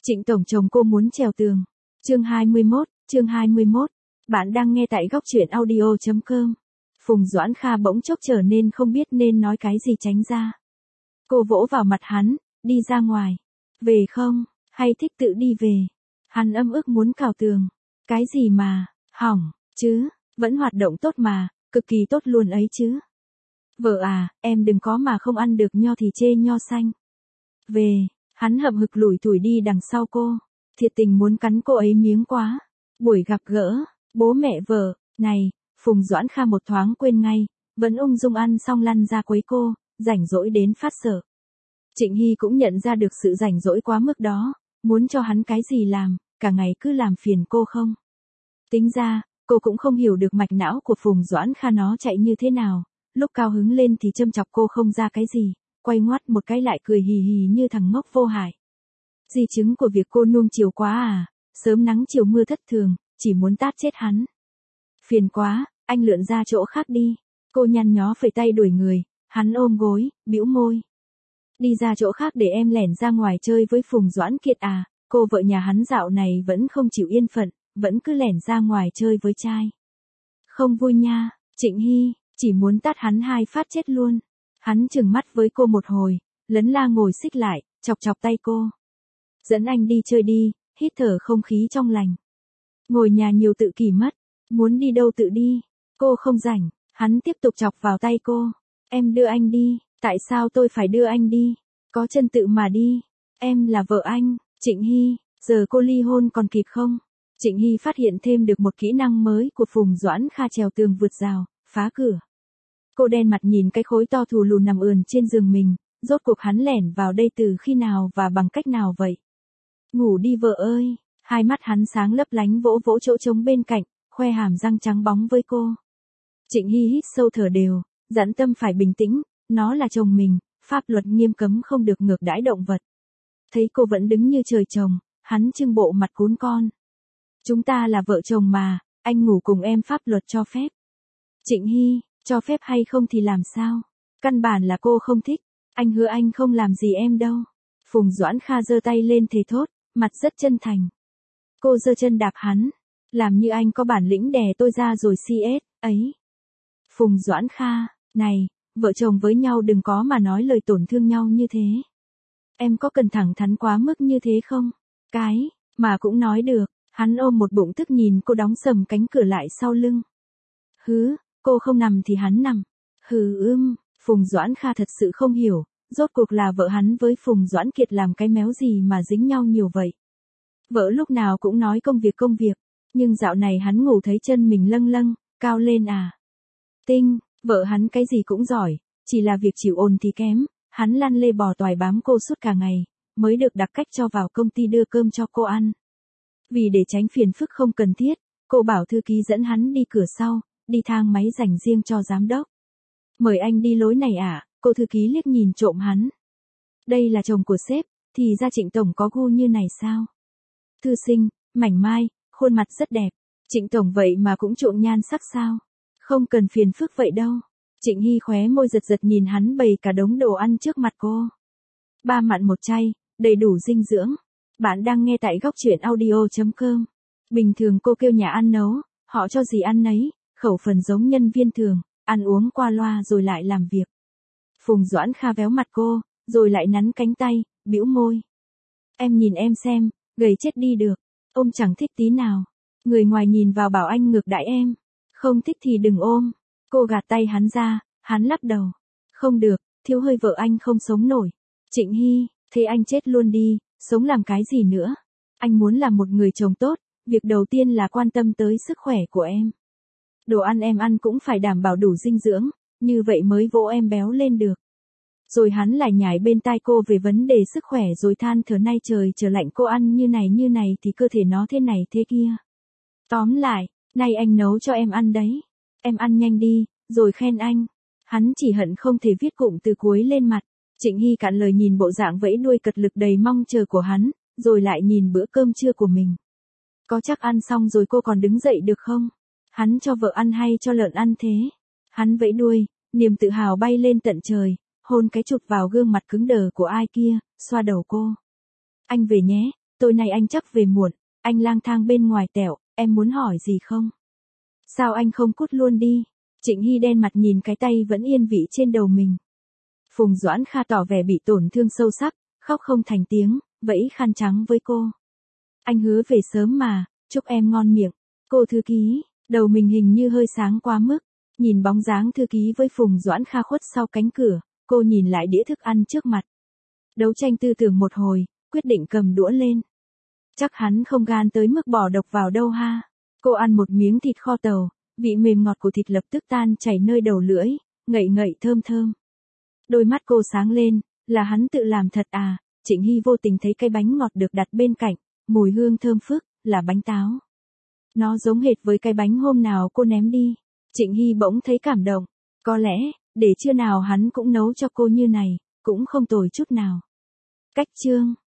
Trịnh tổng chồng cô muốn trèo tường. Chương 21. Bạn đang nghe tại góc truyện audio.com. Phùng Doãn Kha bỗng chốc trở nên không biết nên nói cái gì tránh ra. Cô vỗ vào mặt hắn, đi ra ngoài. Về không, hay thích tự đi về? Hắn ấm ức muốn cào tường. Cái gì mà, hỏng, chứ, vẫn hoạt động tốt mà, cực kỳ tốt luôn ấy chứ. Vợ à, em đừng có mà không ăn được nho thì chê nho xanh. Về, hắn hậm hực lủi thủi đi đằng sau cô. Thiệt tình muốn cắn cô ấy miếng quá. Buổi gặp gỡ, bố mẹ vợ, này, Phùng Doãn Kha một thoáng quên ngay, vẫn ung dung ăn xong lăn ra quấy cô, rảnh rỗi đến phát sợ. Trịnh Hy cũng nhận ra được sự rảnh rỗi quá mức đó, muốn cho hắn cái gì làm, cả ngày cứ làm phiền cô không. Tính ra, cô cũng không hiểu được mạch não của Phùng Doãn Kha nó chạy như thế nào, lúc cao hứng lên thì châm chọc cô không ra cái gì, quay ngoắt một cái lại cười hì hì như thằng ngốc vô hại. Di chứng của việc cô nuông chiều quá à, sớm nắng chiều mưa thất thường, chỉ muốn tát chết hắn. Phiền quá, anh lượn ra chỗ khác đi. Cô nhăn nhó phẩy tay đuổi người, hắn ôm gối, bĩu môi. Đi ra chỗ khác để em lẻn ra ngoài chơi với Phùng Doãn Kiệt à, cô vợ nhà hắn dạo này vẫn không chịu yên phận, vẫn cứ lẻn ra ngoài chơi với trai. Không vui nha, Trịnh Hy, chỉ muốn tát hắn 2 phát chết luôn. Hắn trừng mắt với cô một hồi, lấn la ngồi xích lại, chọc chọc tay cô. Dẫn anh đi chơi đi, hít thở không khí trong lành. Ngồi nhà nhiều tự kỷ mất, muốn đi đâu tự đi, cô không rảnh, hắn tiếp tục chọc vào tay cô. Em đưa anh đi, tại sao tôi phải đưa anh đi, có chân tự mà đi, em là vợ anh, Trịnh Hy, giờ cô ly hôn còn kịp không? Trịnh Hy phát hiện thêm được một kỹ năng mới của Phùng Doãn Kha trèo tường vượt rào, phá cửa. Cô đen mặt nhìn cái khối to thù lù nằm ườn trên giường mình, rốt cuộc hắn lẻn vào đây từ khi nào và bằng cách nào vậy? Ngủ đi vợ ơi, hai mắt hắn sáng lấp lánh vỗ vỗ chỗ trống bên cạnh, khoe hàm răng trắng bóng với cô. Trịnh Hy hít sâu thở đều, dặn tâm phải bình tĩnh, nó là chồng mình, pháp luật nghiêm cấm không được ngược đãi động vật. Thấy cô vẫn đứng như trời trồng, hắn trưng bộ mặt cún con. Chúng ta là vợ chồng mà, anh ngủ cùng em pháp luật cho phép. Trịnh Hy, cho phép hay không thì làm sao? Căn bản là cô không thích, anh hứa anh không làm gì em đâu. Phùng Doãn Kha giơ tay lên thề thốt, mặt rất chân thành. Cô giơ chân đạp hắn, làm như anh có bản lĩnh đè tôi ra rồi CS, ấy. Phùng Doãn Kha, này, vợ chồng với nhau đừng có mà nói lời tổn thương nhau như thế. Em có cần thẳng thắn quá mức như thế không? Cái, mà cũng nói được, hắn ôm một bụng tức nhìn cô đóng sầm cánh cửa lại sau lưng. Hứ, cô không nằm thì hắn nằm. Phùng Doãn Kha thật sự không hiểu, rốt cuộc là vợ hắn với Phùng Doãn Kiệt làm cái méo gì mà dính nhau nhiều vậy. Vợ lúc nào cũng nói công việc, nhưng dạo này hắn ngủ thấy chân mình lâng lâng, cao lên à. Tinh, vợ hắn cái gì cũng giỏi, chỉ là việc chịu ồn thì kém, hắn lăn lê bò toài bám cô suốt cả ngày, mới được đặc cách cho vào công ty đưa cơm cho cô ăn. Vì để tránh phiền phức không cần thiết, cô bảo thư ký dẫn hắn đi cửa sau, đi thang máy dành riêng cho giám đốc. Mời anh đi lối này à, cô thư ký liếc nhìn trộm hắn. Đây là chồng của sếp, thì ra Trịnh Tổng có gu như này sao? Thư sinh, mảnh mai, khuôn mặt rất đẹp. Trịnh Tổng vậy mà cũng trộn nhan sắc sao? Không cần phiền phức vậy đâu. Trịnh Hy khóe môi giật giật nhìn hắn bày cả đống đồ ăn trước mặt cô. 3 mặn 1 chay, đầy đủ dinh dưỡng. Bạn đang nghe tại góc truyện audio.com. Bình thường cô kêu nhà ăn nấu, họ cho gì ăn nấy, khẩu phần giống nhân viên thường, ăn uống qua loa rồi lại làm việc. Phùng Doãn Kha véo mặt cô, rồi lại nắn cánh tay, bĩu môi. Em nhìn em xem, gầy chết đi được, ôm chẳng thích tí nào. Người ngoài nhìn vào bảo anh ngược đãi em, không thích thì đừng ôm. Cô gạt tay hắn ra, hắn lắc đầu. Không được, thiếu hơi vợ anh không sống nổi. Trịnh Hy, thế anh chết luôn đi, sống làm cái gì nữa? Anh muốn làm một người chồng tốt, việc đầu tiên là quan tâm tới sức khỏe của em. Đồ ăn em ăn cũng phải đảm bảo đủ dinh dưỡng, như vậy mới vỗ em béo lên được. Rồi hắn lại nhảy bên tai cô về vấn đề sức khỏe rồi than thở nay trời trở lạnh cô ăn như này thì cơ thể nó thế này thế kia. Tóm lại, nay anh nấu cho em ăn đấy. Em ăn nhanh đi, rồi khen anh. Hắn chỉ hận không thể viết cụm từ cuối lên mặt. Trịnh Hy cạn lời nhìn bộ dạng vẫy đuôi cật lực đầy mong chờ của hắn, rồi lại nhìn bữa cơm trưa của mình. Có chắc ăn xong rồi cô còn đứng dậy được không? Hắn cho vợ ăn hay cho lợn ăn thế? Hắn vẫy đuôi, niềm tự hào bay lên tận trời, hôn cái chụp vào gương mặt cứng đờ của ai kia, xoa đầu cô. Anh về nhé, tối nay anh chắc về muộn, anh lang thang bên ngoài tẹo, em muốn hỏi gì không? Sao anh không cút luôn đi? Trịnh Hy đen mặt nhìn cái tay vẫn yên vị trên đầu mình. Phùng Doãn Kha tỏ vẻ bị tổn thương sâu sắc, khóc không thành tiếng, vẫy khăn trắng với cô. Anh hứa về sớm mà, chúc em ngon miệng. Cô thư ký, đầu mình hình như hơi sáng quá mức, nhìn bóng dáng thư ký với Phùng Doãn Kha khuất sau cánh cửa, cô nhìn lại đĩa thức ăn trước mặt. Đấu tranh tư tưởng một hồi, quyết định cầm đũa lên. Chắc hắn không gan tới mức bỏ độc vào đâu ha. Cô ăn một miếng thịt kho tàu, vị mềm ngọt của thịt lập tức tan chảy nơi đầu lưỡi, ngậy ngậy thơm thơm. Đôi mắt cô sáng lên, là hắn tự làm thật à? Trịnh Hy vô tình thấy cái bánh ngọt được đặt bên cạnh, mùi hương thơm phức, là bánh táo. Nó giống hệt với cái bánh hôm nào cô ném đi. Trịnh Hy bỗng thấy cảm động. Có lẽ, để trưa nào hắn cũng nấu cho cô như này, cũng không tồi chút nào. Cách chương